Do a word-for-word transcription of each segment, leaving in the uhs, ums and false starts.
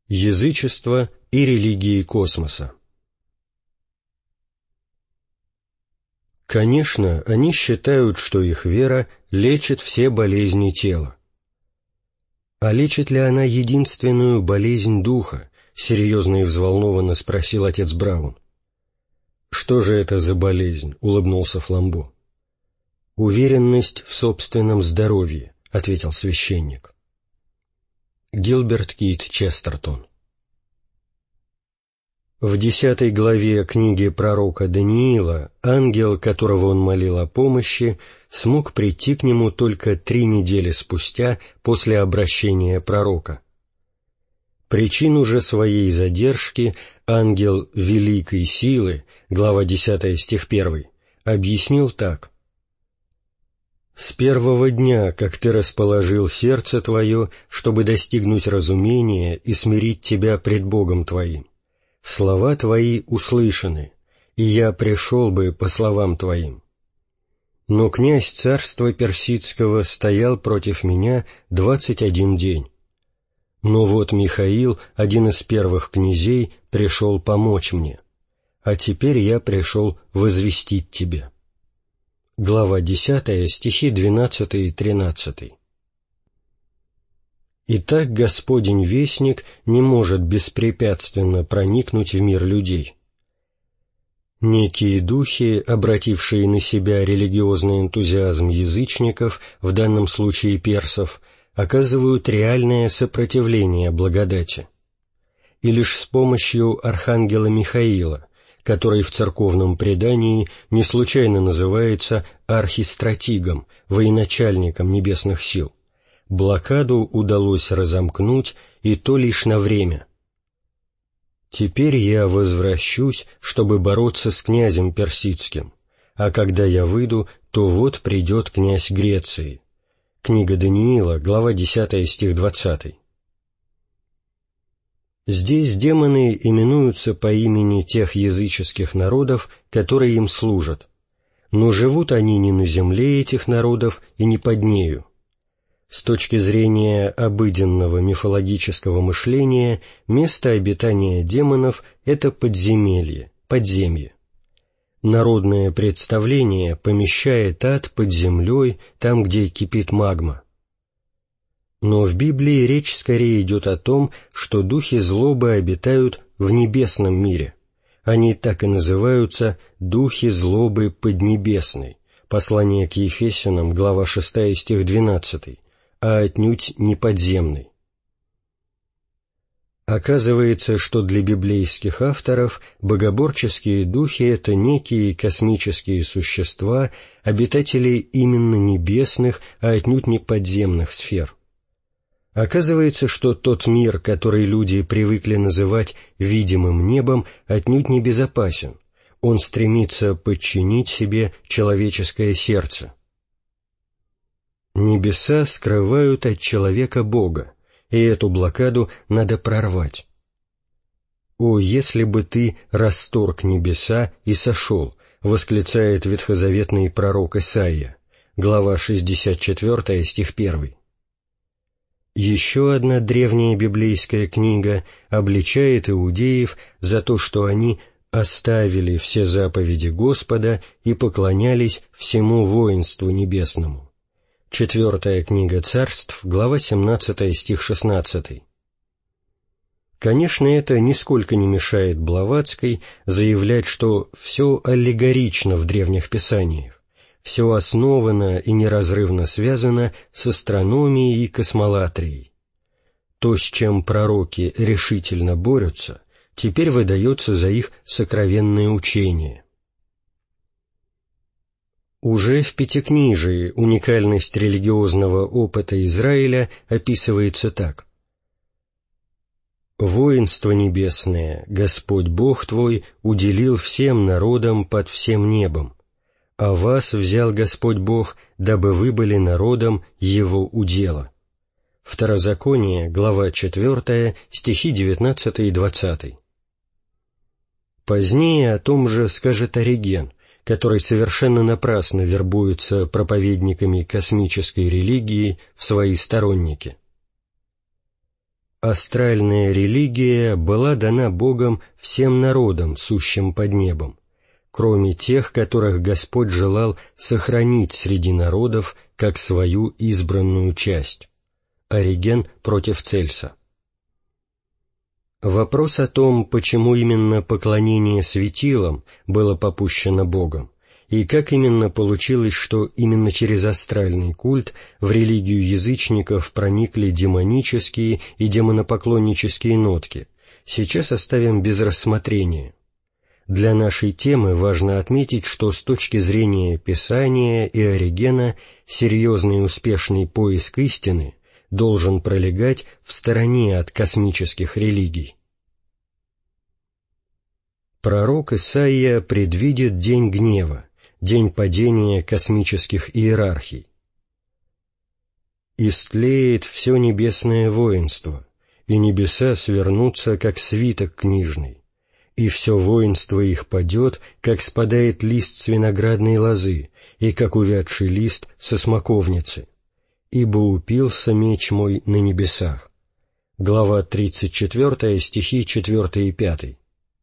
Язычество и религии космоса. Конечно, они считают, что их вера лечит все болезни тела. А лечит ли она единственную болезнь духа? Серьезно и взволнованно спросил отец Браун. Что же это за болезнь? Улыбнулся Фламбо. Уверенность в собственном здоровье, ответил священник. Гилберт Кит Честертон. В десятой главе книги пророка Даниила ангел, которого он молил о помощи, смог прийти к нему только три недели спустя после обращения пророка. Причину же своей задержки ангел великой силы, глава десятая, стих первый, объяснил так. «С первого дня, как ты расположил сердце твое, чтобы достигнуть разумения и смирить тебя пред Богом твоим, слова твои услышаны, и я пришел бы по словам твоим. Но князь царства персидского стоял против меня двадцать один день. Но вот Михаил, один из первых князей, пришел помочь мне, а теперь я пришел возвестить тебе». Глава десятая, стихи двенадцатый и тринадцатый. Итак, Господень Вестник не может беспрепятственно проникнуть в мир людей. Некие духи, обратившие на себя религиозный энтузиазм язычников, в данном случае персов, оказывают реальное сопротивление благодати. И лишь с помощью архангела Михаила, который в церковном предании не случайно называется архистратигом, военачальником небесных сил, блокаду удалось разомкнуть, и то лишь на время. «Теперь я возвращусь, чтобы бороться с князем персидским, а когда я выйду, то вот придет князь Греции». Книга Даниила, глава десятая, стих двадцатый. Здесь демоны именуются по имени тех языческих народов, которые им служат, но живут они не на земле этих народов и не под нею. С точки зрения обыденного мифологического мышления, место обитания демонов — это подземелье, подземье. Народное представление помещает ад под землей, там, где кипит магма. Но в Библии речь скорее идет о том, что духи злобы обитают в небесном мире. Они так и называются «духи злобы поднебесной», послание к Ефесянам, глава шестая, стих двенадцатый, а отнюдь не подземной. Оказывается, что для библейских авторов богоборческие духи — это некие космические существа, обитатели именно небесных, а отнюдь не подземных сфер. Оказывается, что тот мир, который люди привыкли называть видимым небом, отнюдь не безопасен. Он стремится подчинить себе человеческое сердце. Небеса скрывают от человека Бога, и эту блокаду надо прорвать. «О, если бы ты расторг небеса и сошел», — восклицает ветхозаветный пророк Исаия, глава шестьдесят четвёртая, стих первый. Еще одна древняя библейская книга обличает иудеев за то, что они оставили все заповеди Господа и поклонялись всему воинству небесному. Четвертая книга Царств, глава семнадцатая, стих шестнадцатый. Конечно, это нисколько не мешает Блаватской заявлять, что все аллегорично в древних писаниях, все основано и неразрывно связано с астрономией и космолатрией. То, с чем пророки решительно борются, теперь выдается за их сокровенное учение. Уже в Пятикнижии уникальность религиозного опыта Израиля описывается так. «Воинство небесное, Господь Бог твой, уделил всем народам под всем небом, а вас взял Господь Бог, дабы вы были народом Его удела». Второзаконие, глава четвертая, стихи девятнадцатый и двадцатый. Позднее о том же скажет Ориген, который совершенно напрасно вербуется проповедниками космической религии в свои сторонники. астральная религия была дана Богом всем народам, сущим под небом, кроме тех, которых Господь желал сохранить среди народов как свою избранную часть. Ориген против Цельса. Вопрос о том, почему именно поклонение светилам было попущено Богом, и как именно получилось, что именно через астральный культ в религию язычников проникли демонические и демонопоклоннические нотки, сейчас оставим без рассмотрения. Для нашей темы важно отметить, что с точки зрения Писания и Оригена серьезный и успешный поиск истины должен пролегать в стороне от космических религий. Пророк Исаия предвидит день гнева, день падения космических иерархий. «Истлеет все небесное воинство, и небеса свернутся, как свиток книжный, и все воинство их падет, как спадает лист с виноградной лозы, и как увядший лист со смоковницы. Ибо упился меч мой на небесах». Глава тридцать четвёртая, стихи четвёртый и пятый.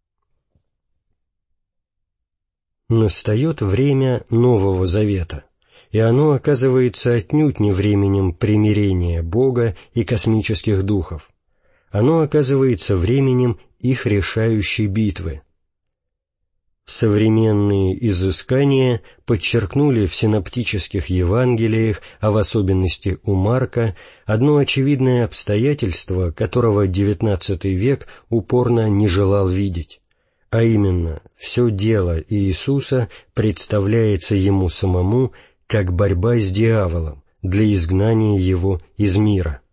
Настает время Нового Завета, и оно оказывается отнюдь не временем примирения Бога и космических духов. Оно оказывается временем их решающей битвы. Современные изыскания подчеркнули в синоптических Евангелиях, а в особенности у Марка, одно очевидное обстоятельство, которого девятнадцатый век упорно не желал видеть, а именно, все дело Иисуса представляется Ему самому как борьба с дьяволом для изгнания его из мира.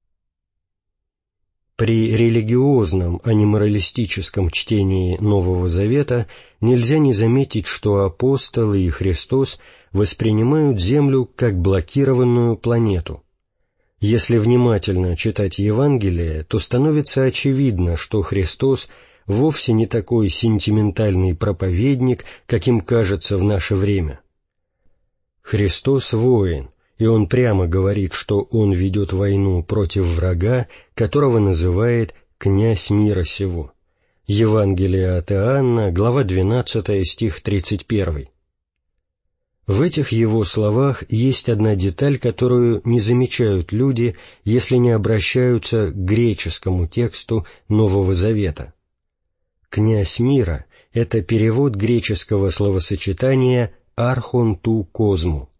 При религиозном, а не моралистическом чтении Нового Завета нельзя не заметить, что апостолы и Христос воспринимают Землю как блокированную планету. Если внимательно читать Евангелие, то становится очевидно, что Христос вовсе не такой сентиментальный проповедник, каким кажется в наше время. Христос — воин, и Он прямо говорит, что Он ведет войну против врага, которого называет «князь мира сего». Евангелие от Иоанна, глава двенадцатая, стих тридцать первый. В этих Его словах есть одна деталь, которую не замечают люди, если не обращаются к греческому тексту Нового Завета. «Князь мира» — это перевод греческого словосочетания «архон ту козму».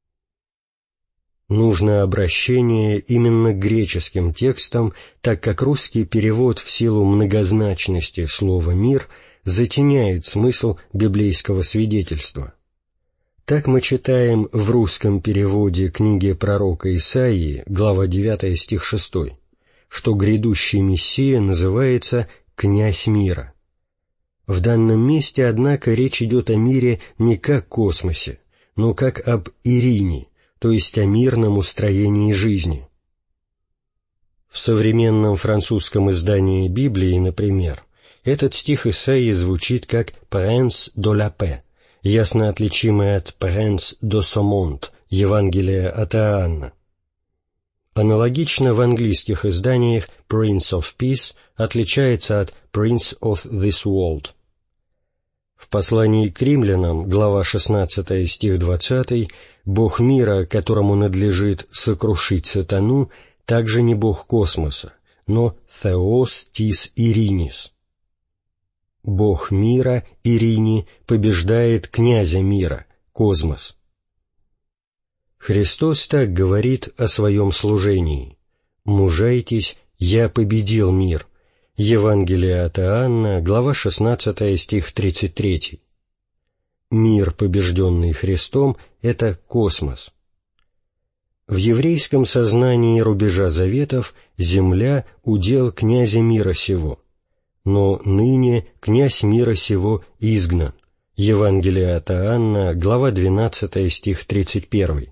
Нужно обращение именно к греческим текстам, так как русский перевод в силу многозначности слова «мир» затеняет смысл библейского свидетельства. Так мы читаем в русском переводе книги пророка Исаии, глава девятая, стих шестой, что грядущий Мессия называется «князь мира». В данном месте, однако, речь идет о мире не как космосе, но как об Ирине, то есть о мирном устроении жизни. В современном французском издании Библии, например, этот стих Исаии звучит как «Prince de la paix», ясно отличимый от «Prince de ce monde» Евангелия от Иоанна. Аналогично в английских изданиях «Prince of Peace» отличается от «Prince of this world». В послании к римлянам, глава шестнадцатая, стих двадцатый, Бог мира, которому надлежит сокрушить сатану, также не Бог космоса, но Theos tis Irinis. Бог мира, Ирини, побеждает князя мира, космос. Христос так говорит о своем служении: «Мужайтесь, я победил мир». Евангелие от Иоанна, глава шестнадцатая, стих тридцать третий. Мир, побежденный Христом, — это космос. В еврейском сознании рубежа заветов земля — удел князя мира сего, но ныне князь мира сего изгнан. Евангелие от Иоанна, глава двенадцатая, стих тридцать первый.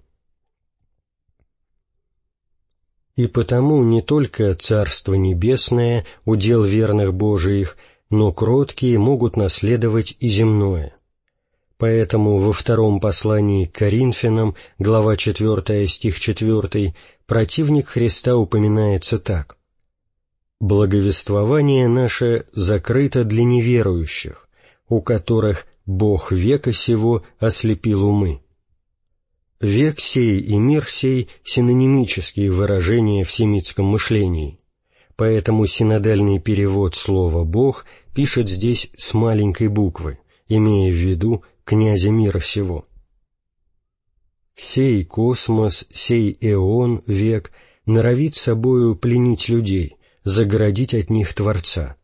И потому не только Царство Небесное — удел верных Божиих, но кроткие могут наследовать и земное. Поэтому во втором послании к Коринфянам, глава четвертая, стих четвертый, противник Христа упоминается так: Благовествование наше закрыто для неверующих, у которых Бог века сего ослепил умы. Век сей и мир сей — синонимические выражения в семитском мышлении, поэтому синодальный перевод слова «Бог» пишет здесь с маленькой буквы, имея в виду князя мира сего. Сей космос, сей эон, век, норовит собою пленить людей, загородить от них Творца.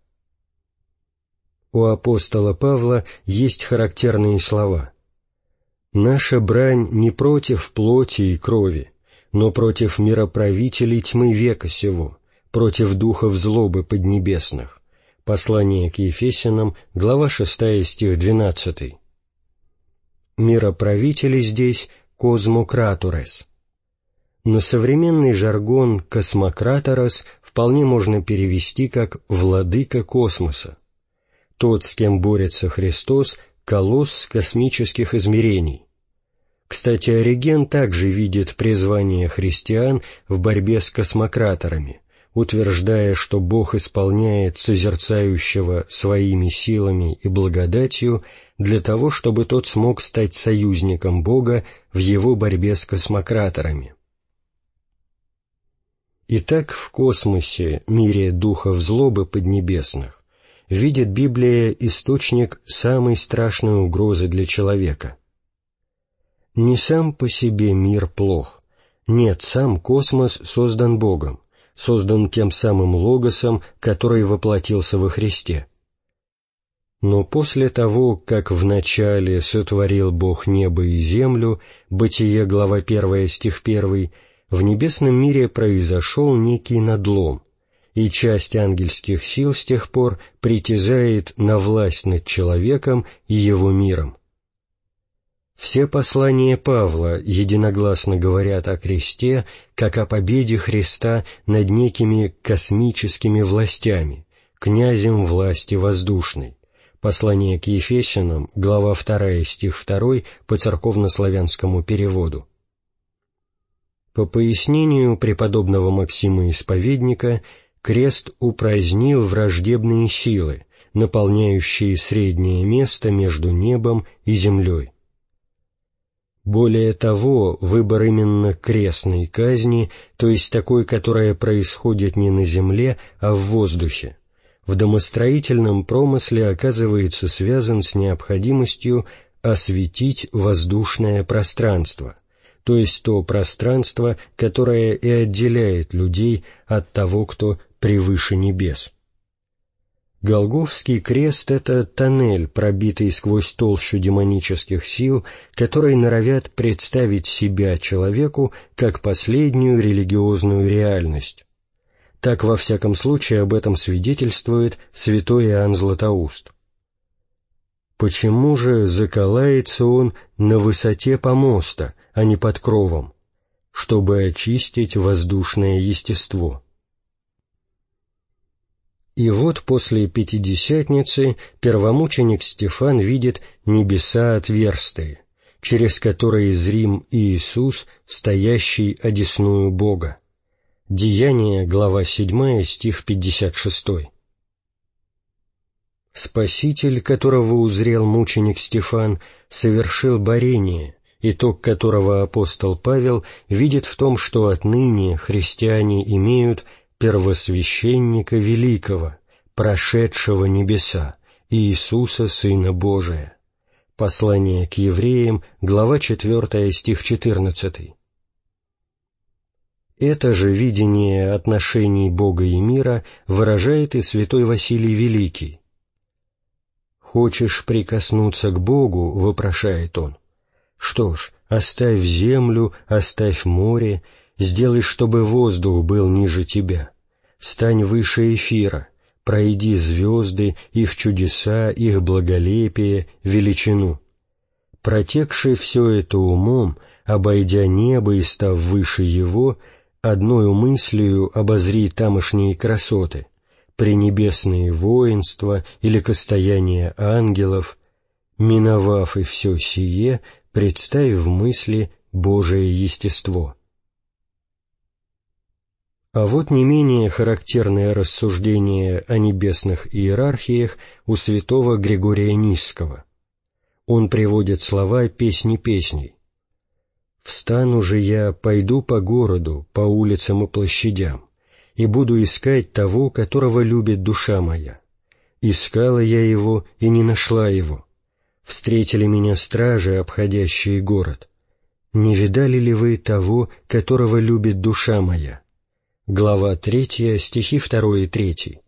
У апостола Павла есть характерные слова: «Наша брань не против плоти и крови, но против мироправителей тьмы века сего, против духов злобы поднебесных». Послание к Ефесянам, глава шестая, стих двенадцатый. Мироправители здесь «космократурес». На современный жаргон «космократорос» вполне можно перевести как «владыка космоса». Тот, с кем борется Христос, колосс космических измерений. Кстати, Ориген также видит призвание христиан в борьбе с космократорами, утверждая, что Бог исполняет созерцающего своими силами и благодатью для того, чтобы тот смог стать союзником Бога в его борьбе с космократорами. Итак, в космосе, мире духов злобы поднебесных, видит Библия источник самой страшной угрозы для человека. Не сам по себе мир плох. Нет, сам космос создан Богом, создан тем самым Логосом, который воплотился во Христе. Но после того, как вначале сотворил Бог небо и землю, Бытие, глава первая, стих первый, в небесном мире произошел некий надлом, и часть ангельских сил с тех пор притязает на власть над человеком и его миром. Все послания Павла единогласно говорят о кресте, как о победе Христа над некими космическими властями, князем власти воздушной. Послание к Ефесянам, глава вторая, стих второй, по церковнославянскому переводу. По пояснению преподобного Максима Исповедника, крест упразднил враждебные силы, наполняющие среднее место между небом и землей. Более того, выбор именно крестной казни, то есть такой, которая происходит не на земле, а в воздухе, в домостроительном промысле оказывается связан с необходимостью осветить воздушное пространство, то есть то пространство, которое и отделяет людей от того, кто превыше небес. Голгофский крест — это тоннель, пробитый сквозь толщу демонических сил, которые норовят представить себя человеку как последнюю религиозную реальность. Так, во всяком случае, об этом свидетельствует святой Иоанн Златоуст. Почему же заколается он на высоте помоста, а не под кровом? Чтобы очистить воздушное естество. И вот после Пятидесятницы первомученик Стефан видит небеса отверстые, через которые зрим Иисус, стоящий одесную Бога. Деяния, глава седьмая, стих пятьдесят шестой. Спаситель, которого узрел мученик Стефан, совершил борение, итог которого апостол Павел видит в том, что отныне христиане имеют первосвященника великого, прошедшего небеса, Иисуса, Сына Божия. Послание к евреям, глава четвертая, стих четырнадцатый. Это же видение отношений Бога и мира выражает и святой Василий Великий. «Хочешь прикоснуться к Богу, — вопрошает он, — что ж, оставь землю, оставь море, сделай, чтобы воздух был ниже тебя. Стань выше эфира, пройди звезды, их чудеса, их благолепие, величину. Протекши все это умом, обойдя небо и став выше его, одною мыслью обозри тамошние красоты, пренебесные воинства и ликостояние ангелов, миновав и все сие, представь в мысли Божие естество». А вот не менее характерное рассуждение о небесных иерархиях у святого Григория Нисского. Он приводит слова «Песни песней». «Встану же я, пойду по городу, по улицам и площадям, и буду искать того, которого любит душа моя. Искала я его и не нашла его. Встретили меня стражи, обходящие город. Не видали ли вы того, которого любит душа моя?» Глава третья, стихи второй и третий.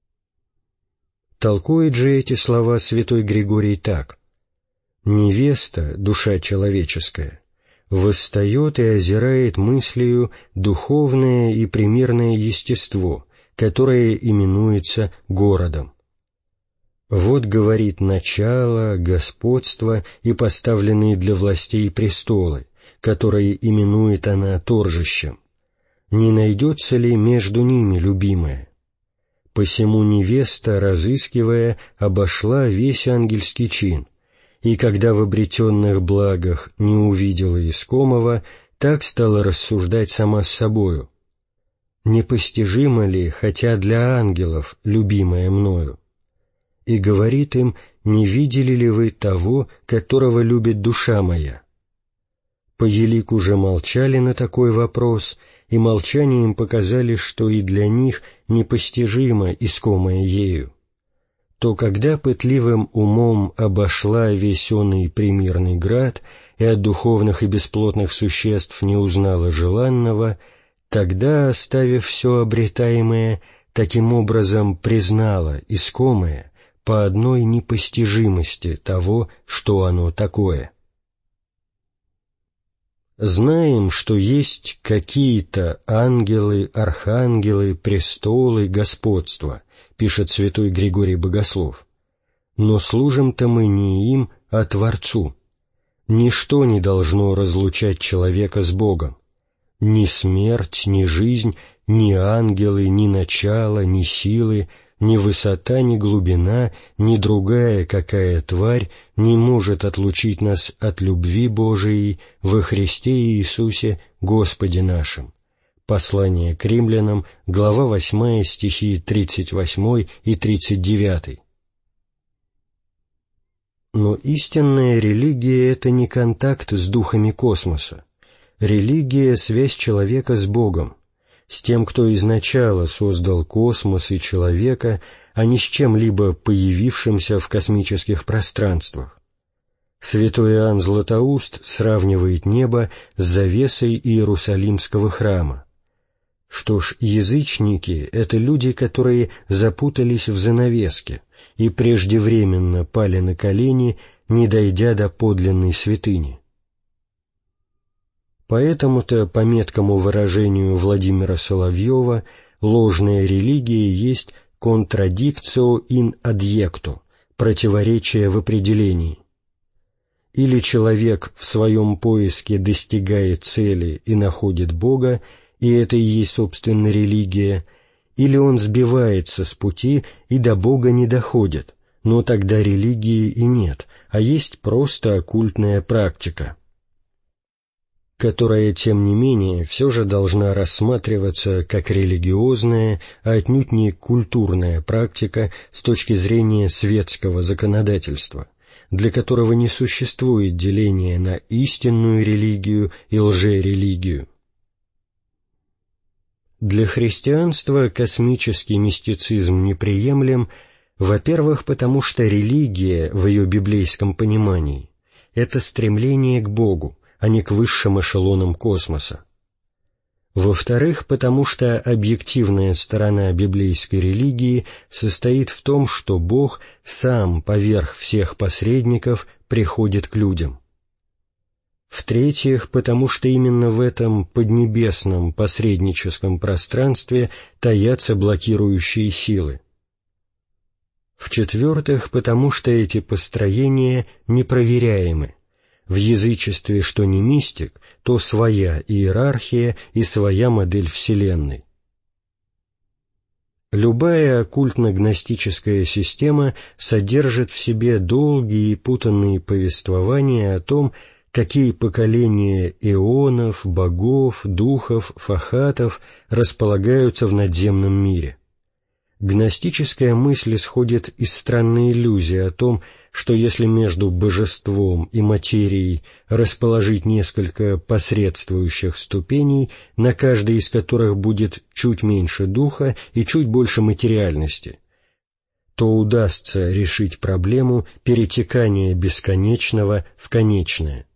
Толкует же эти слова святой Григорий так: «Невеста, душа человеческая, восстает и озирает мыслью духовное и примерное естество, которое именуется городом. Вот, говорит, начало, господство и поставленные для властей престолы, которые именует она торжищем. Не найдется ли между ними любимая? Посему невеста, разыскивая, обошла весь ангельский чин, и когда в обретенных благах не увидела искомого, так стала рассуждать сама с собою: непостижимо ли, хотя для ангелов, любимая мною? И говорит им: не видели ли вы того, которого любит душа моя? По елику же молчали на такой вопрос, и молчанием показали, что и для них непостижимо искомое ею. То когда пытливым умом обошла весь оный примирный град и от духовных и бесплотных существ не узнала желанного, тогда, оставив все обретаемое, таким образом признала искомое по одной непостижимости того, что оно такое. Знаем, что есть какие-то ангелы, архангелы, престолы, господства, пишет святой Григорий Богослов, но служим-то мы не им, а Творцу. Ничто не должно разлучать человека с Богом. Ни смерть, ни жизнь, ни ангелы, ни начало, ни силы, ни высота, ни глубина, ни другая какая тварь не может отлучить нас от любви Божией во Христе Иисусе Господе нашим. Послание к римлянам, глава восьмая, стихи тридцать восемь и тридцать девять. Но истинная религия — это не контакт с духами космоса. Религия — связь человека с Богом, с тем, кто изначало создал космос и человека, а не с чем-либо появившимся в космических пространствах. Святой Иоанн Златоуст сравнивает небо с завесой Иерусалимского храма. Что ж, язычники — это люди, которые запутались в занавеске и преждевременно пали на колени, не дойдя до подлинной святыни. Поэтому-то, по меткому выражению Владимира Соловьева, ложная религия есть «contradictio in adjecto», противоречие в определении. Или человек в своем поиске достигает цели и находит Бога, и это и есть, собственно, религия, или он сбивается с пути и до Бога не доходит, но тогда религии и нет, а есть просто оккультная практика, которая, тем не менее, все же должна рассматриваться как религиозная, а отнюдь не культурная практика с точки зрения светского законодательства, для которого не существует деления на истинную религию и лжерелигию. Для христианства космический мистицизм неприемлем, во-первых, потому что религия в ее библейском понимании — это стремление к Богу, а не к высшим эшелонам космоса. Во-вторых, потому что объективная сторона библейской религии состоит в том, что Бог сам поверх всех посредников приходит к людям. В-третьих, потому что именно в этом поднебесном посредническом пространстве таятся блокирующие силы. В-четвертых, потому что эти построения непроверяемы. В язычестве что не мистик, то своя иерархия и своя модель Вселенной. Любая оккультно-гностическая система содержит в себе долгие и путанные повествования о том, какие поколения эонов, богов, духов, фахатов располагаются в надземном мире. Гностическая мысль исходит из странной иллюзии о том, что если между божеством и материей расположить несколько посредствующих ступеней, на каждой из которых будет чуть меньше духа и чуть больше материальности, то удастся решить проблему перетекания бесконечного в конечное.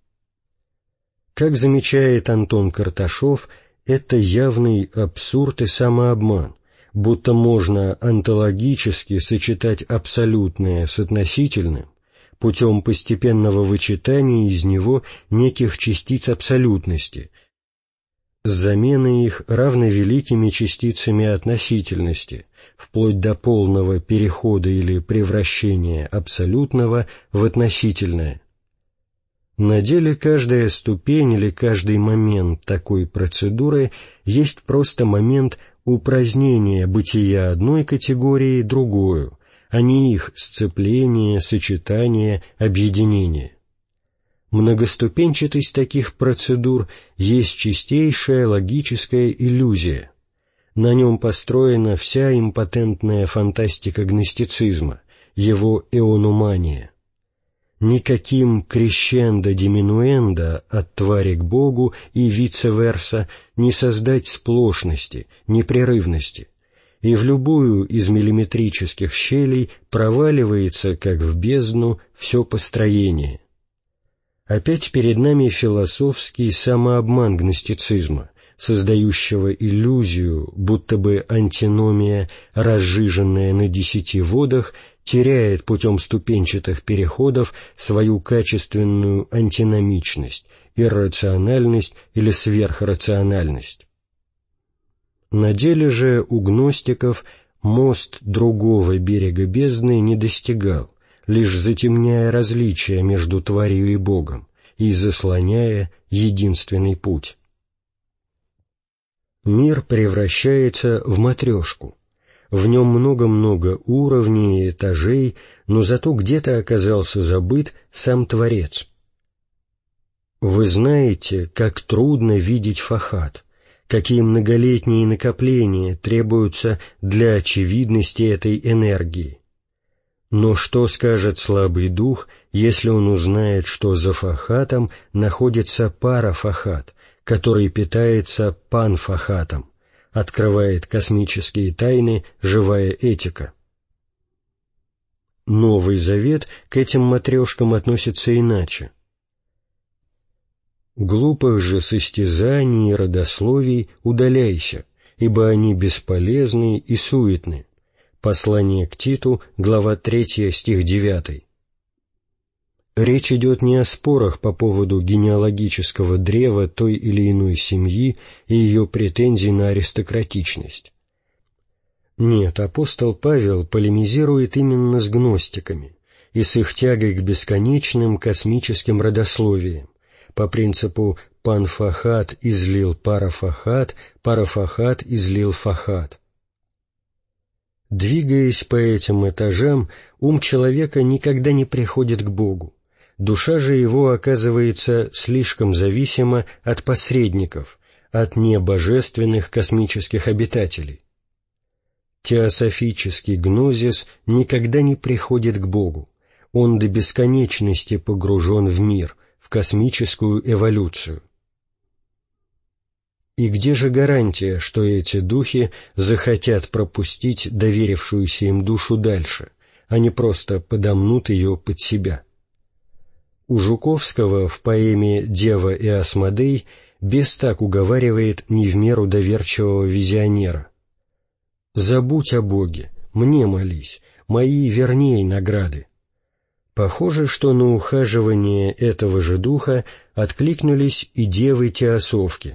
Как замечает Антон Карташов, это явный абсурд и самообман, будто можно онтологически сочетать абсолютное с относительным путем постепенного вычитания из него неких частиц абсолютности, с заменой их равновеликими частицами относительности, вплоть до полного перехода или превращения абсолютного в относительное. На деле каждая ступень или каждый момент такой процедуры есть просто момент упразднения бытия одной категории другую, а не их сцепление, сочетание, объединение. Многоступенчатость таких процедур есть чистейшая логическая иллюзия. На нем построена вся импотентная фантастика гностицизма, его эонумания. Никаким крещендо-диминуэндо от твари к Богу и вице-верса не создать сплошности, непрерывности, и в любую из миллиметрических щелей проваливается, как в бездну, все построение. Опять перед нами философский самообман гностицизма, создающего иллюзию, будто бы антиномия, разжиженная на десяти водах, теряет путем ступенчатых переходов свою качественную антиномичность, иррациональность или сверхрациональность. На деле же у гностиков мост другого берега бездны не достигал, лишь затемняя различия между тварью и Богом и заслоняя единственный путь. Мир превращается в матрешку. В нем много-много уровней и этажей, но зато где-то оказался забыт сам Творец. Вы знаете, как трудно видеть фахат, какие многолетние накопления требуются для очевидности этой энергии. Но что скажет слабый дух, если он узнает, что за фахатом находится парафахат, который питается панфахатом, открывает космические тайны живая этика? Новый Завет к этим матрешкам относится иначе. Глупых же состязаний и родословий удаляйся, ибо они бесполезны и суетны. Послание к Титу, глава третья, стих девятый. Речь идет не о спорах по поводу генеалогического древа той или иной семьи и ее претензий на аристократичность. Нет, апостол Павел полемизирует именно с гностиками и с их тягой к бесконечным космическим родословиям, по принципу панфахат излил парафахат, парафахат излил фахат. Двигаясь по этим этажам, ум человека никогда не приходит к Богу. Душа же его оказывается слишком зависима от посредников, от небожественных космических обитателей. Теософический гнозис никогда не приходит к Богу, он до бесконечности погружен в мир, в космическую эволюцию. И где же гарантия, что эти духи захотят пропустить доверившуюся им душу дальше, а не просто подомнут ее под себя? У Жуковского в поэме «Дева и Асмодей» бес так уговаривает не в меру доверчивого визионера: «Забудь о Боге, мне молись, мои верней награды». Похоже, что на ухаживание этого же духа откликнулись и девы-теософки.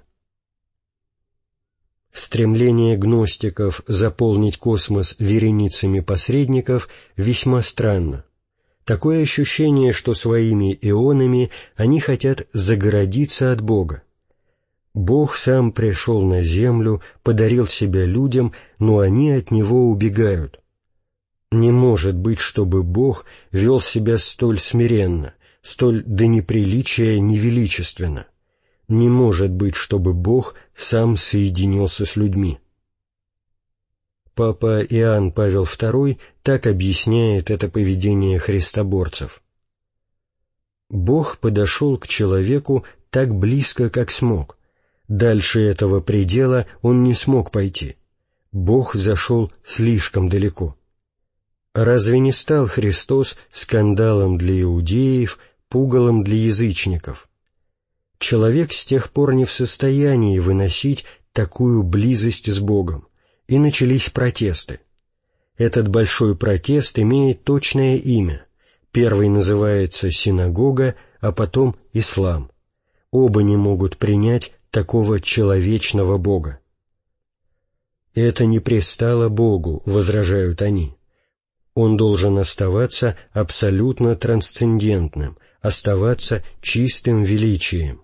Стремление гностиков заполнить космос вереницами посредников весьма странно. Такое ощущение, что своими эонами они хотят загородиться от Бога. Бог сам пришел на землю, подарил себя людям, но они от Него убегают. Не может быть, чтобы Бог вел себя столь смиренно, столь до неприличия невеличественно. Не может быть, чтобы Бог сам соединился с людьми. Папа Иоанн Павел второй так объясняет это поведение христоборцев. Бог подошел к человеку так близко, как смог. Дальше этого предела он не смог пойти. Бог зашел слишком далеко. Разве не стал Христос скандалом для иудеев, пугалом для язычников? Человек с тех пор не в состоянии выносить такую близость с Богом, и начались протесты. Этот большой протест имеет точное имя. Первый называется синагога, а потом ислам. Оба не могут принять такого человечного Бога. «Это не пристало Богу», — возражают они. Он должен оставаться абсолютно трансцендентным, оставаться чистым величием.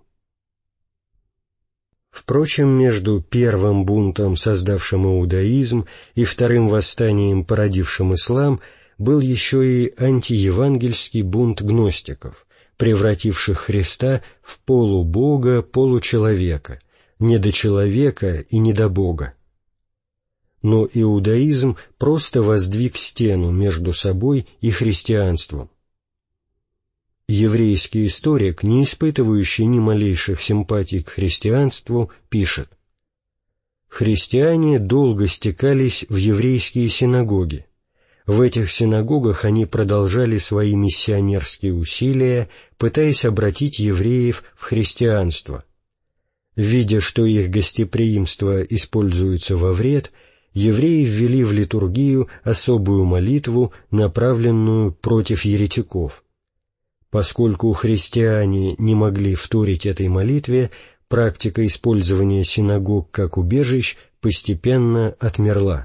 Впрочем, между первым бунтом, создавшим иудаизм, и вторым восстанием, породившим ислам, был еще и антиевангельский бунт гностиков, превративших Христа в полубога, получеловека, недочеловека и недобога. Но иудаизм просто воздвиг стену между собой и христианством. Еврейский историк, не испытывающий ни малейших симпатий к христианству, пишет: «Христиане долго стекались в еврейские синагоги. В этих синагогах они продолжали свои миссионерские усилия, пытаясь обратить евреев в христианство. Видя, что их гостеприимство используется во вред, евреи ввели в литургию особую молитву, направленную против еретиков. Поскольку христиане не могли вторить этой молитве, практика использования синагог как убежищ постепенно отмерла».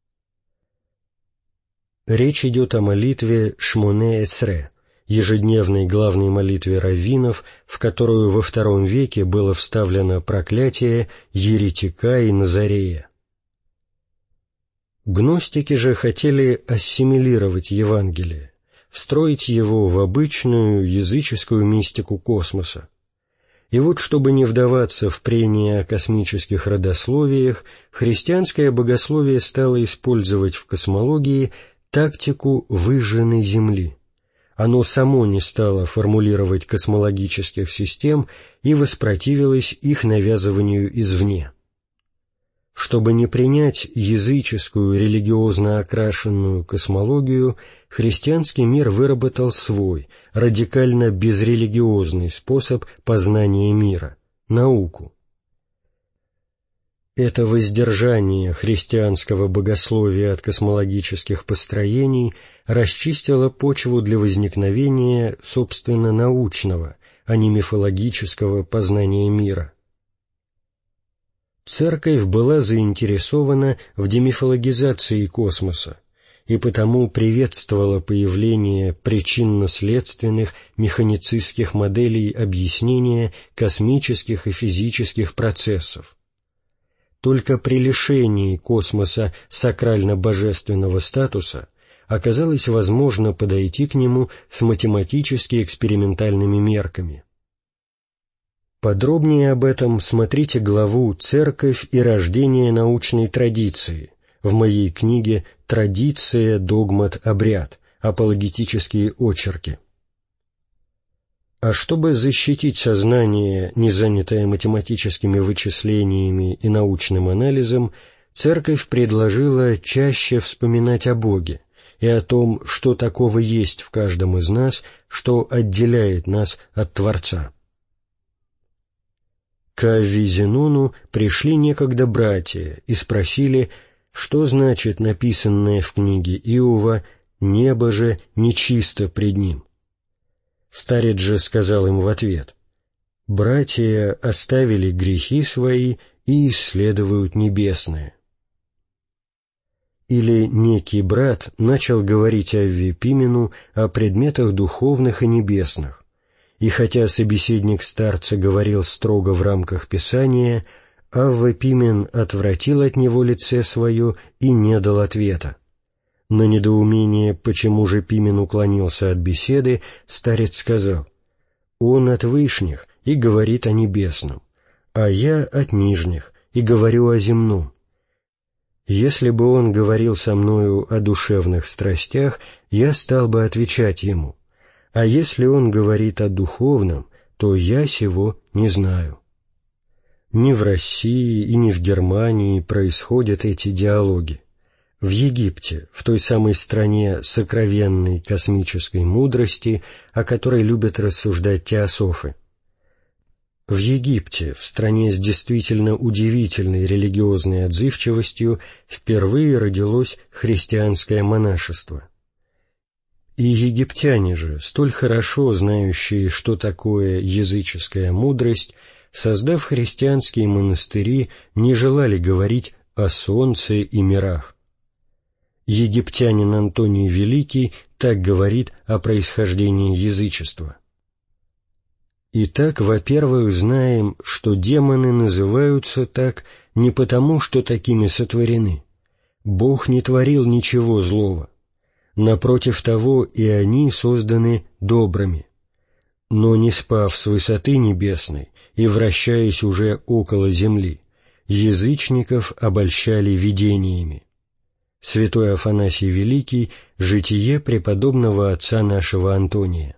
Речь идет о молитве Шмоне-Эсре, ежедневной главной молитве раввинов, в которую во втором веке было вставлено проклятие еретика и Назарея. Гностики же хотели ассимилировать Евангелие, встроить его в обычную языческую мистику космоса. И вот, чтобы не вдаваться в прения о космических родословиях, христианское богословие стало использовать в космологии тактику выжженной Земли. Оно само не стало формулировать космологических систем и воспротивилось их навязыванию извне. Чтобы не принять языческую религиозно окрашенную космологию, христианский мир выработал свой, радикально безрелигиозный способ познания мира — науку. Это воздержание христианского богословия от космологических построений расчистило почву для возникновения, собственно, научного, а не мифологического познания мира. Церковь была заинтересована в демифологизации космоса и потому приветствовала появление причинно-следственных механицистских моделей объяснения космических и физических процессов. Только при лишении космоса сакрально-божественного статуса оказалось возможно подойти к нему с математически-экспериментальными мерками. Подробнее об этом смотрите главу «Церковь и рождение научной традиции» в моей книге «Традиция, догмат, обряд. Апологетические очерки». А чтобы защитить сознание, не занятое математическими вычислениями и научным анализом, Церковь предложила чаще вспоминать о Боге и о том, что такого есть в каждом из нас, что отделяет нас от Творца. К Авве-Зенону пришли некогда братья и спросили, что значит написанное в книге Иова «Небо же нечисто пред ним». Старец же сказал им в ответ: «Братья оставили грехи свои и исследуют небесное». Или некий брат начал говорить Авве Пимену о предметах духовных и небесных, и хотя собеседник старца говорил строго в рамках Писания, Авва Пимен отвратил от него лице свое и не дал ответа. На недоумение, почему же Пимен уклонился от беседы, старец сказал: Он от вышних и говорит о небесном, а я от нижних и говорю о земном. Если бы он говорил со мною о душевных страстях, я стал бы отвечать ему, а если он говорит о духовном, то я сего не знаю». Ни в России и ни в Германии происходят эти диалоги. В Египте, в той самой стране сокровенной космической мудрости, о которой любят рассуждать теософы. В Египте, в стране с действительно удивительной религиозной отзывчивостью, впервые родилось христианское монашество. И египтяне же, столь хорошо знающие, что такое языческая мудрость, создав христианские монастыри, не желали говорить о солнце и мирах. Египтянин Антоний Великий так говорит о происхождении язычества. Итак, во-первых, знаем, что демоны называются так не потому, что такими сотворены. Бог не творил ничего злого. Напротив того, и они созданы добрыми. Но не спав с высоты небесной и вращаясь уже около земли, язычников обольщали видениями. Святой Афанасий Великий, житие преподобного отца нашего Антония.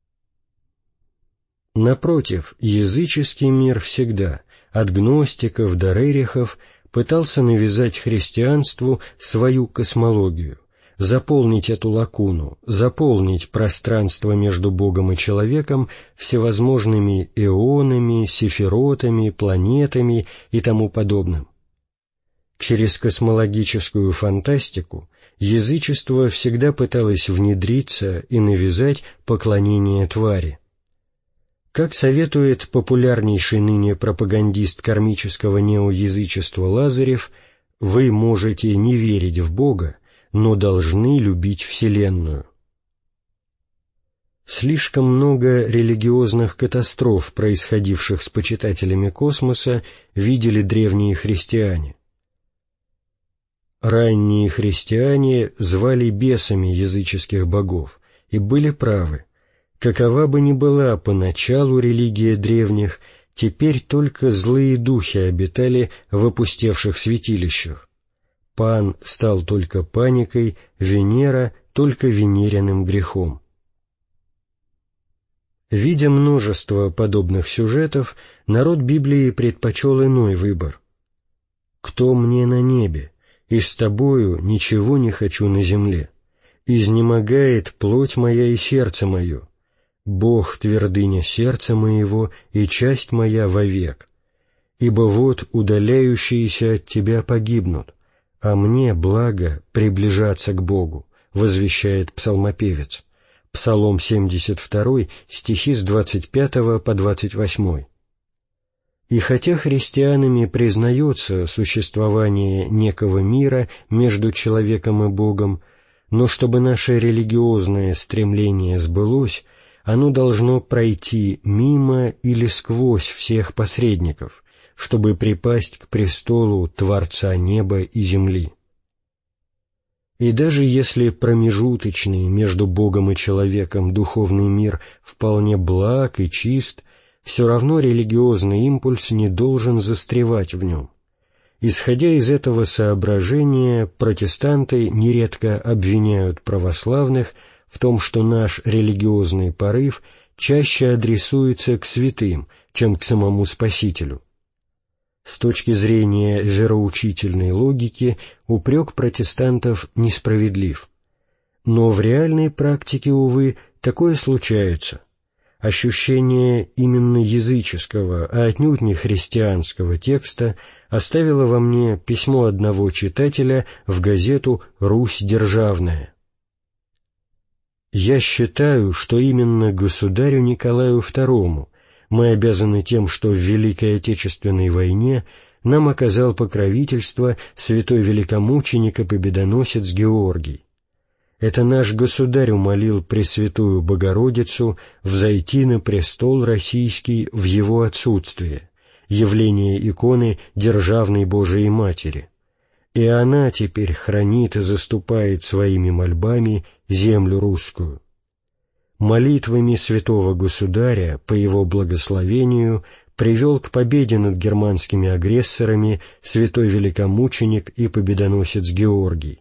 Напротив, языческий мир всегда, от гностиков до рерихов, пытался навязать христианству свою космологию, заполнить эту лакуну, заполнить пространство между Богом и человеком всевозможными эонами, сефиротами, планетами и тому подобным. Через космологическую фантастику язычество всегда пыталось внедриться и навязать поклонение твари. Как советует популярнейший ныне пропагандист кармического неоязычества Лазарев, вы можете не верить в Бога, но должны любить Вселенную. Слишком много религиозных катастроф, происходивших с почитателями космоса, видели древние христиане. Ранние христиане звали бесами языческих богов и были правы. Какова бы ни была поначалу религия древних, теперь только злые духи обитали в опустевших святилищах. Пан стал только паникой, Венера — только венериным грехом. Видя множество подобных сюжетов, народ Библии предпочел иной выбор. «Кто мне на небе? И с тобою ничего не хочу на земле. Изнемогает плоть моя и сердце мое. Бог — твердыня сердца моего и часть моя вовек. Ибо вот удаляющиеся от тебя погибнут, а мне благо приближаться к Богу», возвещает псалмопевец. Псалом семьдесят два, стихи с двадцать пятого по двадцать восьмой. И хотя христианами признается существование некого мира между человеком и Богом, но чтобы наше религиозное стремление сбылось, оно должно пройти мимо или сквозь всех посредников, чтобы припасть к престолу Творца неба и земли. И даже если промежуточный между Богом и человеком духовный мир вполне благ и чист, все равно религиозный импульс не должен застревать в нем. Исходя из этого соображения, протестанты нередко обвиняют православных в том, что наш религиозный порыв чаще адресуется к святым, чем к самому Спасителю. С точки зрения вероучительной логики упрек протестантов несправедлив. Но в реальной практике, увы, такое случается. Ощущение именно языческого, а отнюдь не христианского текста оставило во мне письмо одного читателя в газету «Русь державная». «Я считаю, что именно государю Николаю второму мы обязаны тем, что в Великой Отечественной войне нам оказал покровительство святой великомученик и победоносец Георгий. Это наш государь умолил Пресвятую Богородицу взойти на престол российский в его отсутствие, явление иконы Державной Божией Матери, и она теперь хранит и заступает своими мольбами землю русскую. молитвами святого государя по его благословению привел к победе над германскими агрессорами святой великомученик и победоносец Георгий.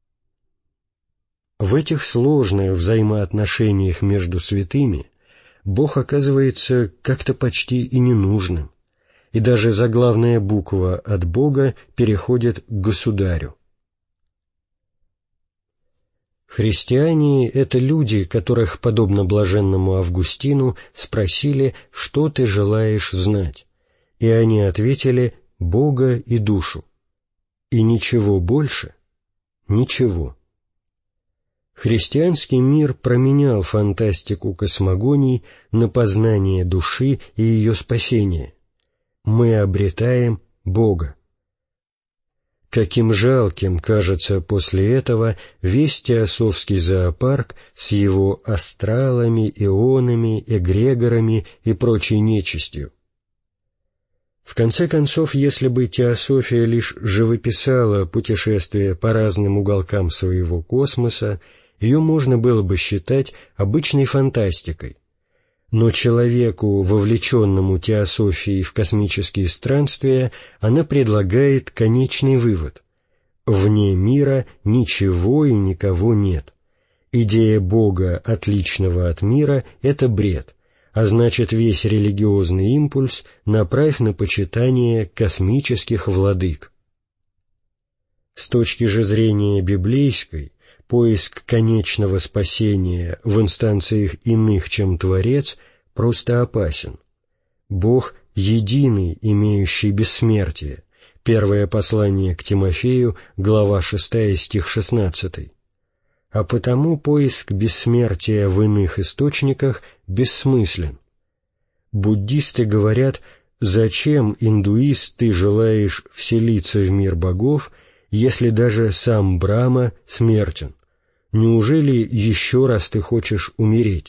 В этих сложных взаимоотношениях между святыми Бог оказывается как-то почти и ненужным, и даже заглавная буква от Бога переходит к государю. Христиане — это люди, которых, подобно блаженному Августину, спросили, что ты желаешь знать, и они ответили «Бога и душу». И ничего больше? Ничего. Христианский мир променял фантастику космогоний на познание души и ее спасение. Мы обретаем Бога. Каким жалким кажется после этого весь теософский зоопарк с его астралами, ионами, эгрегорами и прочей нечистью. В конце концов, если бы теософия лишь живописала путешествия по разным уголкам своего космоса, ее можно было бы считать обычной фантастикой. Но человеку, вовлеченному теософией в космические странствия, она предлагает конечный вывод. Вне мира ничего и никого нет. Идея Бога, отличного от мира, — это бред, а значит, весь религиозный импульс направь на почитание космических владык. С точки же зрения библейской, поиск конечного спасения в инстанциях иных, чем Творец, просто опасен. Бог единый, имеющий бессмертие. Первое послание к Тимофею, глава шестая, стих шестнадцатый. А потому поиск бессмертия в иных источниках бессмыслен. Буддисты говорят, зачем, индуист, ты желаешь вселиться в мир богов, если даже сам Брахма смертен? Неужели еще раз ты хочешь умереть?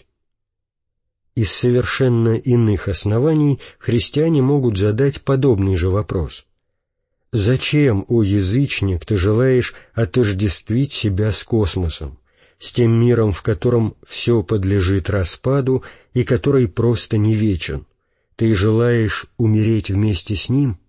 Из совершенно иных оснований христиане могут задать подобный же вопрос. Зачем, о язычник, ты желаешь отождествить себя с космосом, с тем миром, в котором все подлежит распаду и который просто не вечен? Ты желаешь умереть вместе с ним?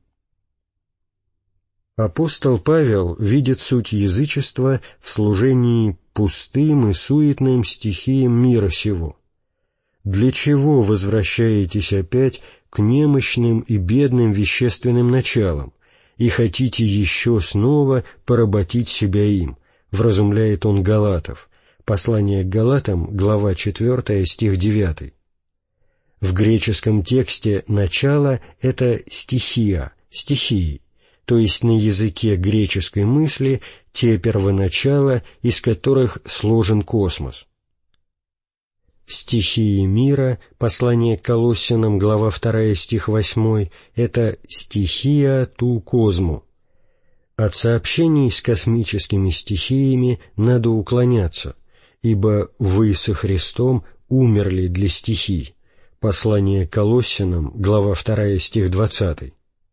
Апостол Павел видит суть язычества в служении пустым и суетным стихиям мира сего. Для чего возвращаетесь опять к немощным и бедным вещественным началам и хотите еще снова поработить себя им, вразумляет он Галатов. Послание к Галатам, глава четвёртая, стих девятый. В греческом тексте «начало» — это стихия, стихии, то есть на языке греческой мысли те первоначала, из которых сложен космос. Стихии мира, послание к Колоссянам, глава вторая, стих восьмой, это стихия ту косму. От сообщений с космическими стихиями надо уклоняться, ибо вы со Христом умерли для стихий. Послание к Колоссянам, глава вторая, стих двадцатый.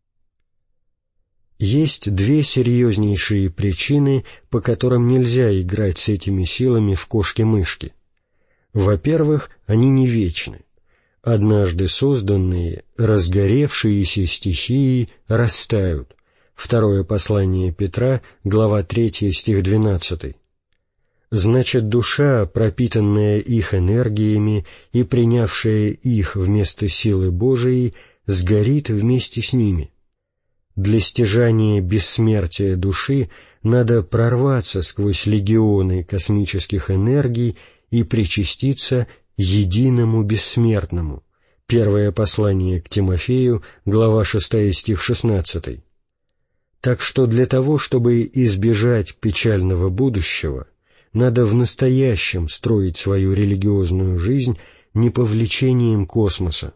Есть две серьезнейшие причины, по которым нельзя играть с этими силами в кошки-мышки. Во-первых, они не вечны. Однажды созданные, разгоревшиеся стихии растают. Второе послание Петра, глава третья, стих двенадцатый. Значит, душа, пропитанная их энергиями и принявшая их вместо силы Божией, сгорит вместе с ними. Для стяжания бессмертия души надо прорваться сквозь легионы космических энергий и причаститься единому бессмертному. Первое послание к Тимофею, глава шестая, стих шестнадцатый. Так что для того, чтобы избежать печального будущего, надо в настоящем строить свою религиозную жизнь не по влечениям космоса.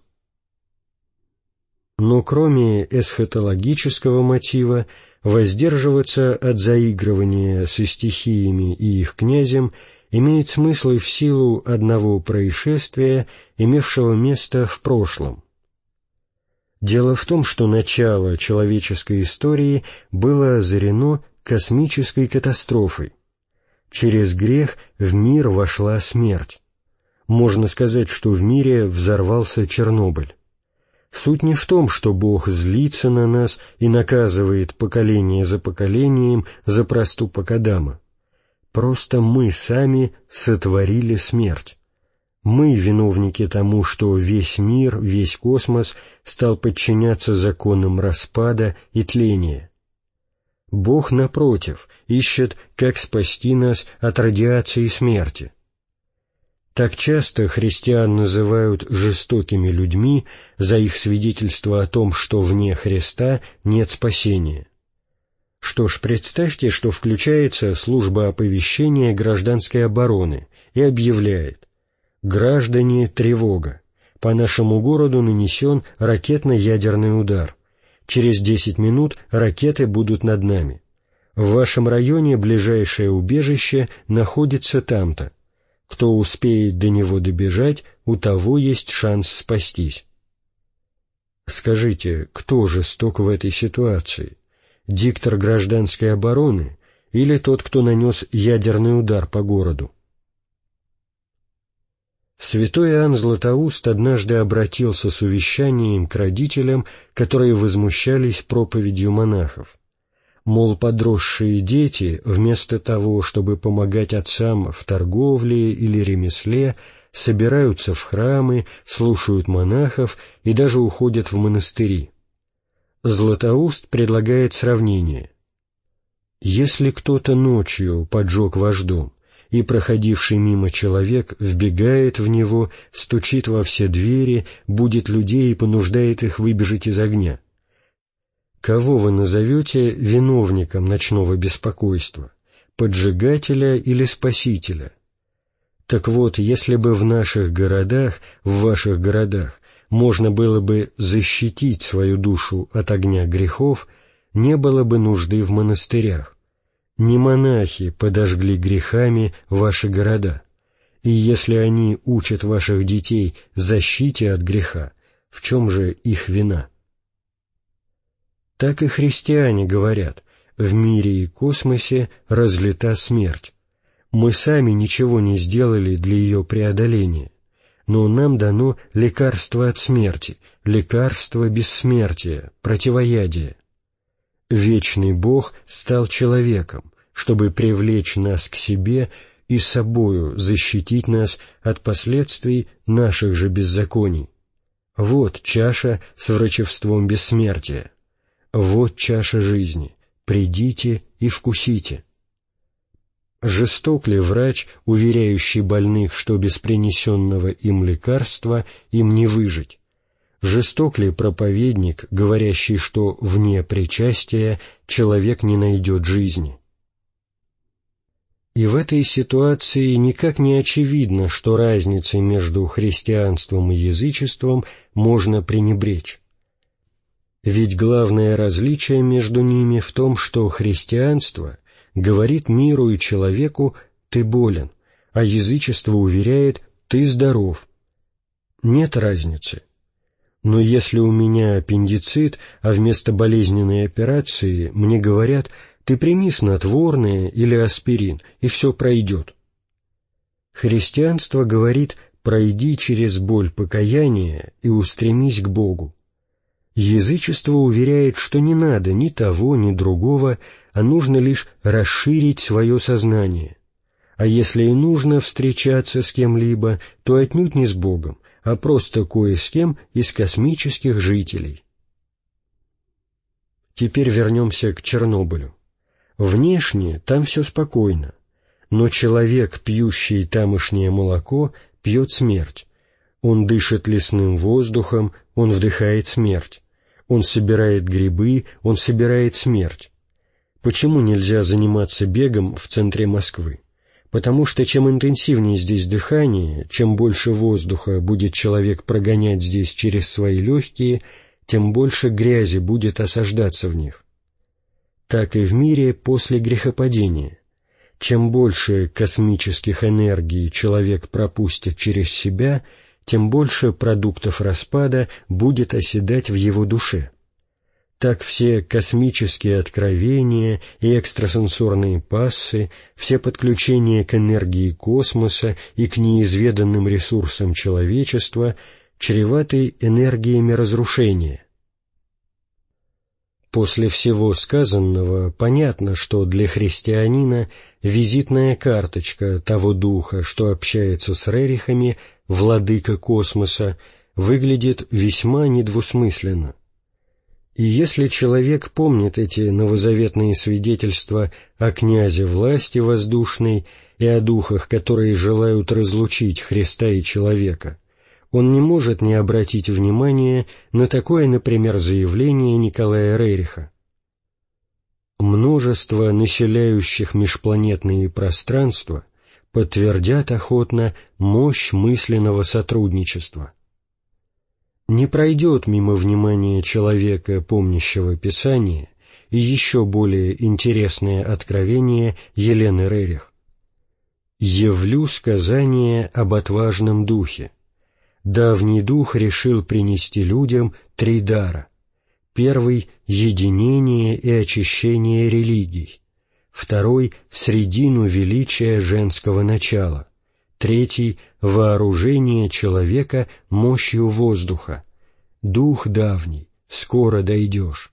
Но кроме эсхатологического мотива, воздерживаться от заигрывания со стихиями и их князем имеет смысл и в силу одного происшествия, имевшего место в прошлом. Дело в том, что начало человеческой истории было озарено космической катастрофой. Через грех в мир вошла смерть. Можно сказать, что в мире взорвался Чернобыль. Суть не в том, что Бог злится на нас и наказывает поколение за поколением за проступок Адама. Просто мы сами сотворили смерть. Мы виновники тому, что весь мир, весь космос стал подчиняться законам распада и тления. Бог, напротив, ищет, как спасти нас от радиации смерти. Так часто христиан называют жестокими людьми за их свидетельство о том, что вне Христа нет спасения. Что ж, представьте, что включается служба оповещения гражданской обороны и объявляет: «Граждане, тревога! По нашему городу нанесен ракетно-ядерный удар. Через десять минут ракеты будут над нами. В вашем районе ближайшее убежище находится там-то. Кто успеет до него добежать, у того есть шанс спастись». Скажите, кто жесток в этой ситуации? Диктор гражданской обороны или тот, кто нанес ядерный удар по городу? Святой Иоанн Златоуст однажды обратился с увещанием к родителям, которые возмущались проповедью монахов. Мол, подросшие дети, вместо того, чтобы помогать отцам в торговле или ремесле, собираются в храмы, слушают монахов и даже уходят в монастыри. Златоуст предлагает сравнение. Если кто-то ночью поджег ваш дом, и проходивший мимо человек вбегает в него, стучит во все двери, будит людей и понуждает их выбежать из огня, кого вы назовете виновником ночного беспокойства, поджигателя или спасителя? Так вот, если бы в наших городах, в ваших городах, можно было бы защитить свою душу от огня грехов, не было бы нужды в монастырях. Не монахи подожгли грехами ваши города, и если они учат ваших детей защите от греха, в чем же их вина? Так и христиане говорят: в мире и космосе разлита смерть. Мы сами ничего не сделали для ее преодоления, но нам дано лекарство от смерти, лекарство бессмертия, противоядие. Вечный Бог стал человеком, чтобы привлечь нас к себе и собою защитить нас от последствий наших же беззаконий. Вот чаша с врачевством бессмертия. Вот чаша жизни. Придите и вкусите. Жесток ли врач, уверяющий больных, что без принесенного им лекарства им не выжить? Жесток ли проповедник, говорящий, что вне причастия человек не найдет жизни? И в этой ситуации никак не очевидно, что разницей между христианством и язычеством можно пренебречь. Ведь главное различие между ними в том, что христианство говорит миру и человеку «ты болен», а язычество уверяет «ты здоров». Нет разницы. Но если у меня аппендицит, а вместо болезненной операции мне говорят «ты прими снотворное или аспирин, и все пройдет». Христианство говорит «пройди через боль покаяния и устремись к Богу». Язычество уверяет, что не надо ни того, ни другого, а нужно лишь расширить свое сознание. А если и нужно встречаться с кем-либо, то отнюдь не с Богом, а просто кое с кем из космических жителей. Теперь вернемся к Чернобылю. Внешне там все спокойно, но человек, пьющий тамошнее молоко, пьет смерть. Он дышит лесным воздухом, он вдыхает смерть. Он собирает грибы, он собирает смерть. Почему нельзя заниматься бегом в центре Москвы? Потому что чем интенсивнее здесь дыхание, чем больше воздуха будет человек прогонять здесь через свои легкие, тем больше грязи будет осаждаться в них. Так и в мире после грехопадения. Чем больше космических энергий человек пропустит через себя, тем больше продуктов распада будет оседать в его душе. так все космические откровения и экстрасенсорные пассы, все подключения к энергии космоса и к неизведанным ресурсам человечества чреваты энергиями разрушения. После всего сказанного понятно, что для христианина визитная карточка того духа, что общается с рерихами, владыка космоса, выглядит весьма недвусмысленно. И если человек помнит эти новозаветные свидетельства о князе власти воздушной и о духах, которые желают разлучить Христа и человека, он не может не обратить внимания на такое, например, заявление Николая Рериха. Множество населяющих межпланетные пространства подтвердят охотно мощь мысленного сотрудничества. Не пройдет мимо внимания человека, помнящего Писание, и еще более интересное откровение Елены Рерих. «Явлю сказание об отважном духе. Давний дух решил принести людям три дара. Первый — единение и очищение религий. Второй — средину величия женского начала. Третий — вооружение человека мощью воздуха. Дух давний, скоро дойдешь».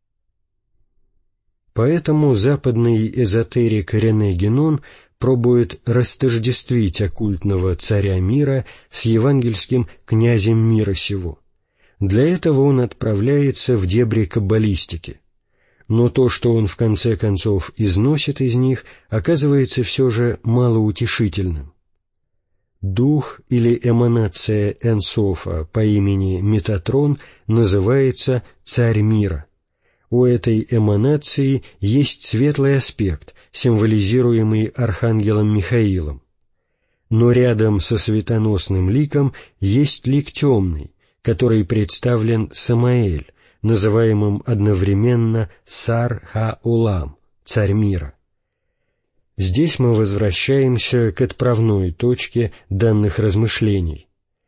Поэтому западный эзотерик Рене Генон пробует растождествить оккультного царя мира с евангельским князем мира сего. Для этого он отправляется в дебри каббалистики. Но то, что он в конце концов износит из них, оказывается все же малоутешительным. Дух или эманация Энсофа по имени Метатрон называется «царь мира». У этой эманации есть светлый аспект, символизируемый архангелом Михаилом. Но рядом со светоносным ликом есть лик темный, который представлен Самаэль, называемым одновременно Сар-Ха-Улам, царь мира. Здесь мы возвращаемся к отправной точке данных размышлений.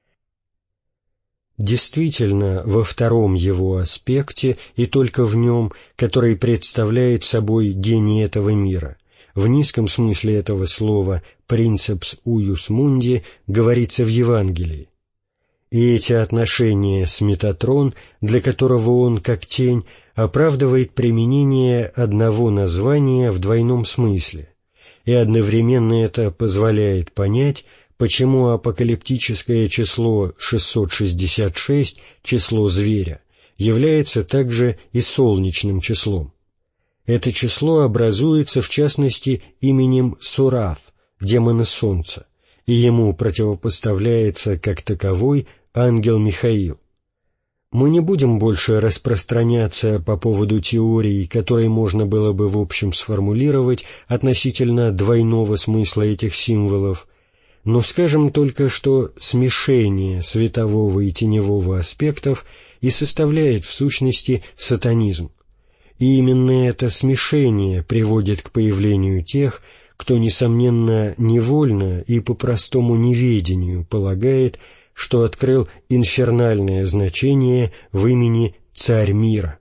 Действительно, во втором его аспекте, и только в нем, который представляет собой гений этого мира, в низком смысле этого слова «принцепс уюс мунди» говорится в Евангелии. И эти отношения с Метатрон, для которого он, как тень, оправдывает применение одного названия в двойном смысле, и одновременно это позволяет понять, почему апокалиптическое число шестьсот шестьдесят шесть, число зверя, является также и солнечным числом. Это число образуется, в частности, именем Сураф, демона солнца, и ему противопоставляется, как таковой, ангел Михаил. Мы не будем больше распространяться по поводу теорий, которые можно было бы в общем сформулировать относительно двойного смысла этих символов, но скажем только, что смешение светового и теневого аспектов и составляет в сущности сатанизм. И именно это смешение приводит к появлению тех, кто, несомненно, невольно и по простому неведению полагает, что открыл инфернальное значение в имени «Царь мира».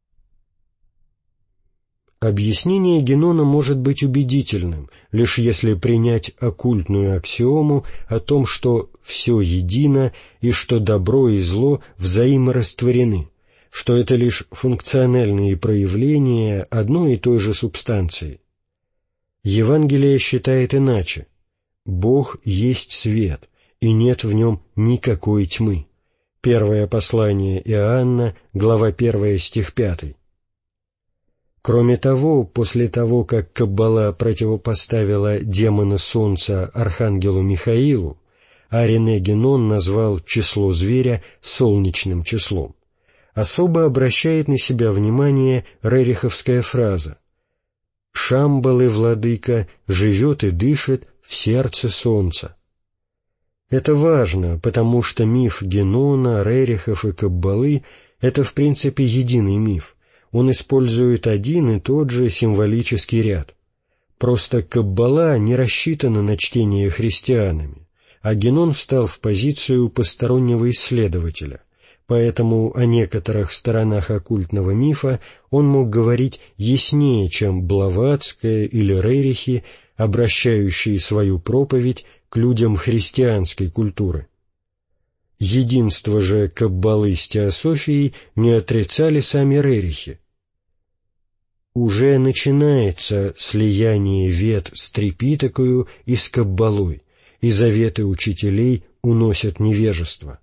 Объяснение Генона может быть убедительным, лишь если принять оккультную аксиому о том, что все едино и что добро и зло взаиморастворены, что это лишь функциональные проявления одной и той же субстанции. Евангелие считает иначе. Бог есть свет, и нет в нем никакой тьмы. Первое послание Иоанна, глава первая, стих пятый. Кроме того, после того, как Каббала противопоставила демона солнца архангелу Михаилу, а Рене Генон назвал число зверя солнечным числом, особо обращает на себя внимание рериховская фраза «Шамбалы, владыка, живет и дышит в сердце солнца». Это важно, потому что миф Генона, Рерихов и Каббалы — это в принципе единый миф. Он использует один и тот же символический ряд. Просто Каббала не рассчитана на чтение христианами, а Генон встал в позицию постороннего исследователя, поэтому о некоторых сторонах оккультного мифа он мог говорить яснее, чем Блаватская или Рерихи, обращающие свою проповедь к людям христианской культуры. Единство же Каббалы с теософией не отрицали сами Рерихи. Уже начинается слияние вет с Трипитакою и с Каббалой, и заветы учителей уносят невежество.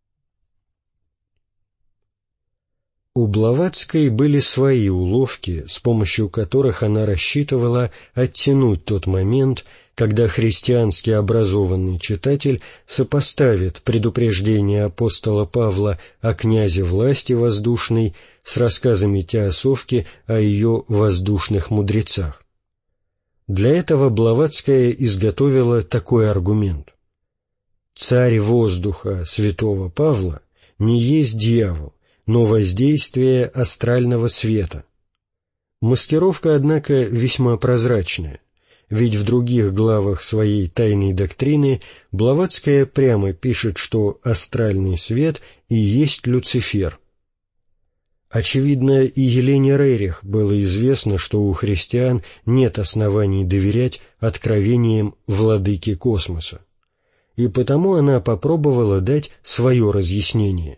У Блаватской были свои уловки, с помощью которых она рассчитывала оттянуть тот момент, когда христиански образованный читатель сопоставит предупреждение апостола Павла о князе власти воздушной с рассказами Теософки о ее воздушных мудрецах. Для этого Блаватская изготовила такой аргумент. Царь воздуха святого Павла не есть дьявол, но воздействие астрального света. Маскировка, однако, весьма прозрачная, ведь в других главах своей тайной доктрины Блаватская прямо пишет, что астральный свет и есть Люцифер. Очевидно, и Елене Рерих было известно, что у христиан нет оснований доверять откровениям владыки космоса, и потому она попробовала дать свое разъяснение.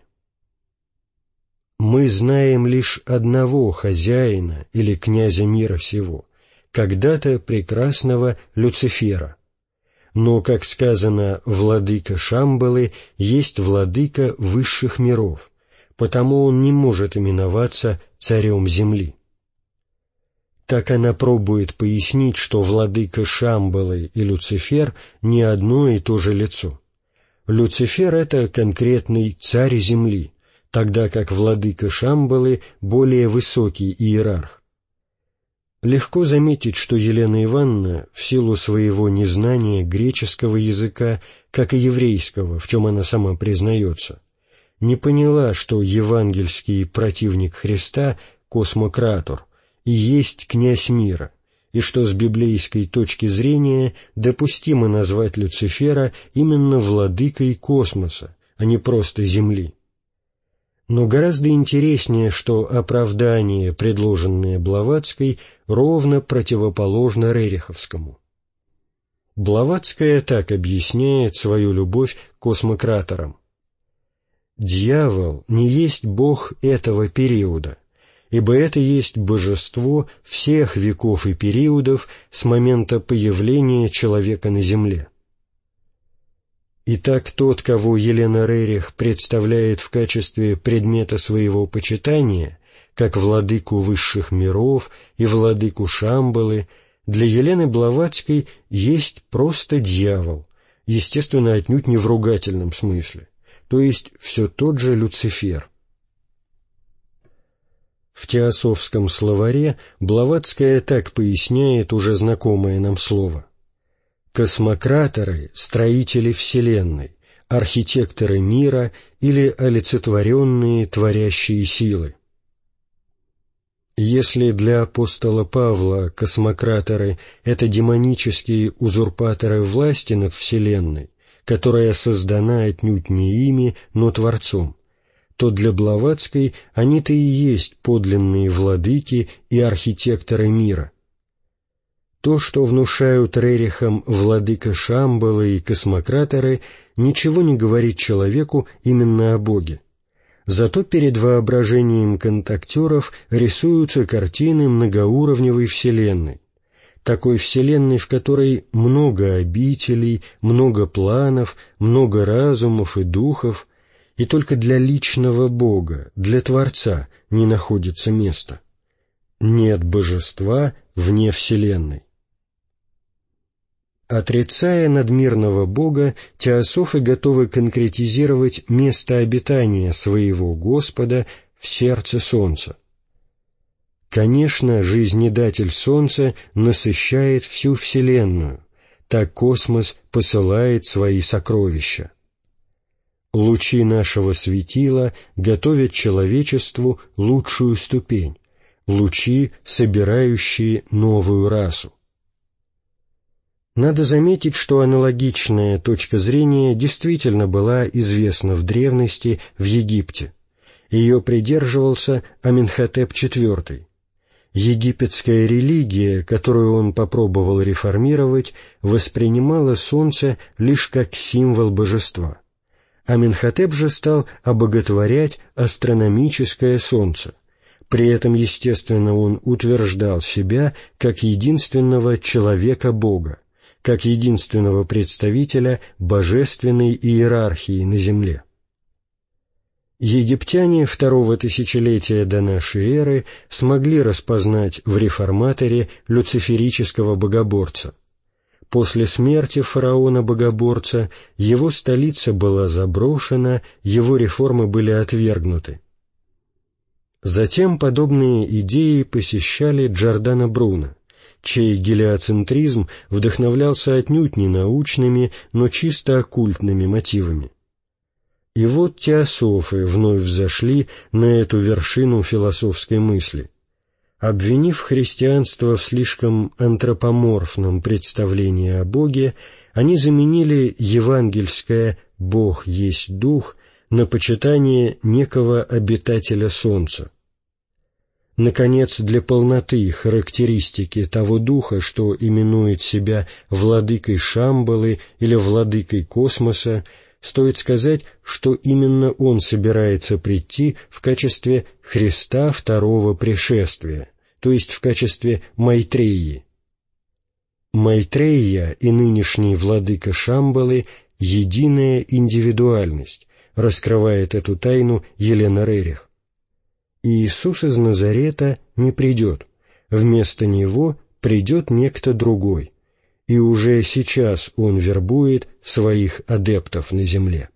Мы знаем лишь одного хозяина или князя мира всего, когда-то прекрасного Люцифера. Но, как сказано, владыка Шамбалы есть владыка высших миров, потому он не может именоваться царем земли. Так она пробует пояснить, что владыка Шамбалы и Люцифер не одно и то же лицо. Люцифер — это конкретный царь земли, тогда как владыка Шамбалы — более высокий иерарх. Легко заметить, что Елена Ивановна, в силу своего незнания греческого языка, как и еврейского, в чем она сама признается, не поняла, что евангельский противник Христа, Космократор, и есть князь мира, и что с библейской точки зрения допустимо назвать Люцифера именно владыкой космоса, а не просто земли. Но гораздо интереснее, что оправдание, предложенное Блаватской, ровно противоположно Рериховскому. Блаватская так объясняет свою любовь к космократорам. «Дьявол не есть бог этого периода, ибо это есть божество всех веков и периодов с момента появления человека на земле». Итак, тот, кого Елена Рерих представляет в качестве предмета своего почитания, как владыку высших миров и владыку Шамбалы, для Елены Блаватской есть просто дьявол, естественно, отнюдь не в ругательном смысле, то есть все тот же Люцифер. В теософском словаре Блаватская так поясняет уже знакомое нам слово. Космократоры — строители Вселенной, архитекторы мира или олицетворенные творящие силы. Если для апостола Павла космократоры — это демонические узурпаторы власти над Вселенной, которая создана отнюдь не ими, но Творцом, то для Блаватской они-то и есть подлинные владыки и архитекторы мира. То, что внушают Рерихам владыка Шамбалы и космократоры, ничего не говорит человеку именно о Боге. Зато перед воображением контактеров рисуются картины многоуровневой Вселенной, такой Вселенной, в которой много обителей, много планов, много разумов и духов, и только для личного Бога, для Творца не находится места. Нет божества вне Вселенной. Отрицая надмирного Бога, теософы готовы конкретизировать место обитания своего Господа в сердце Солнца. Конечно, жизнедатель Солнца насыщает всю Вселенную, так космос посылает свои сокровища. Лучи нашего светила готовят человечеству лучшую ступень, лучи, собирающие новую расу. Надо заметить, что аналогичная точка зрения действительно была известна в древности в Египте. Ее придерживался Аменхотеп четвёртый. Египетская религия, которую он попробовал реформировать, воспринимала солнце лишь как символ божества. Аменхотеп же стал обоготворять астрономическое солнце. При этом, естественно, он утверждал себя как единственного человека-бога, как единственного представителя божественной иерархии на земле. Египтяне второго тысячелетия до нашей эры смогли распознать в реформаторе люциферического богоборца. После смерти фараона-богоборца его столица была заброшена, его реформы были отвергнуты. Затем подобные идеи посещали Джордано Бруно, чей гелиоцентризм вдохновлялся отнюдь не научными, но чисто оккультными мотивами. И вот теософы вновь взошли на эту вершину философской мысли. Обвинив христианство в слишком антропоморфном представлении о Боге, они заменили евангельское «Бог есть Дух» на почитание некого обитателя Солнца. Наконец, для полноты характеристики того духа, что именует себя владыкой Шамбалы или владыкой космоса, стоит сказать, что именно он собирается прийти в качестве Христа второго пришествия, то есть в качестве Майтреи. Майтрея и нынешний владыка Шамбалы — единая индивидуальность, раскрывает эту тайну Елена Рерих. Иисус из Назарета не придет, вместо Него придет некто другой, и уже сейчас Он вербует своих адептов на земле.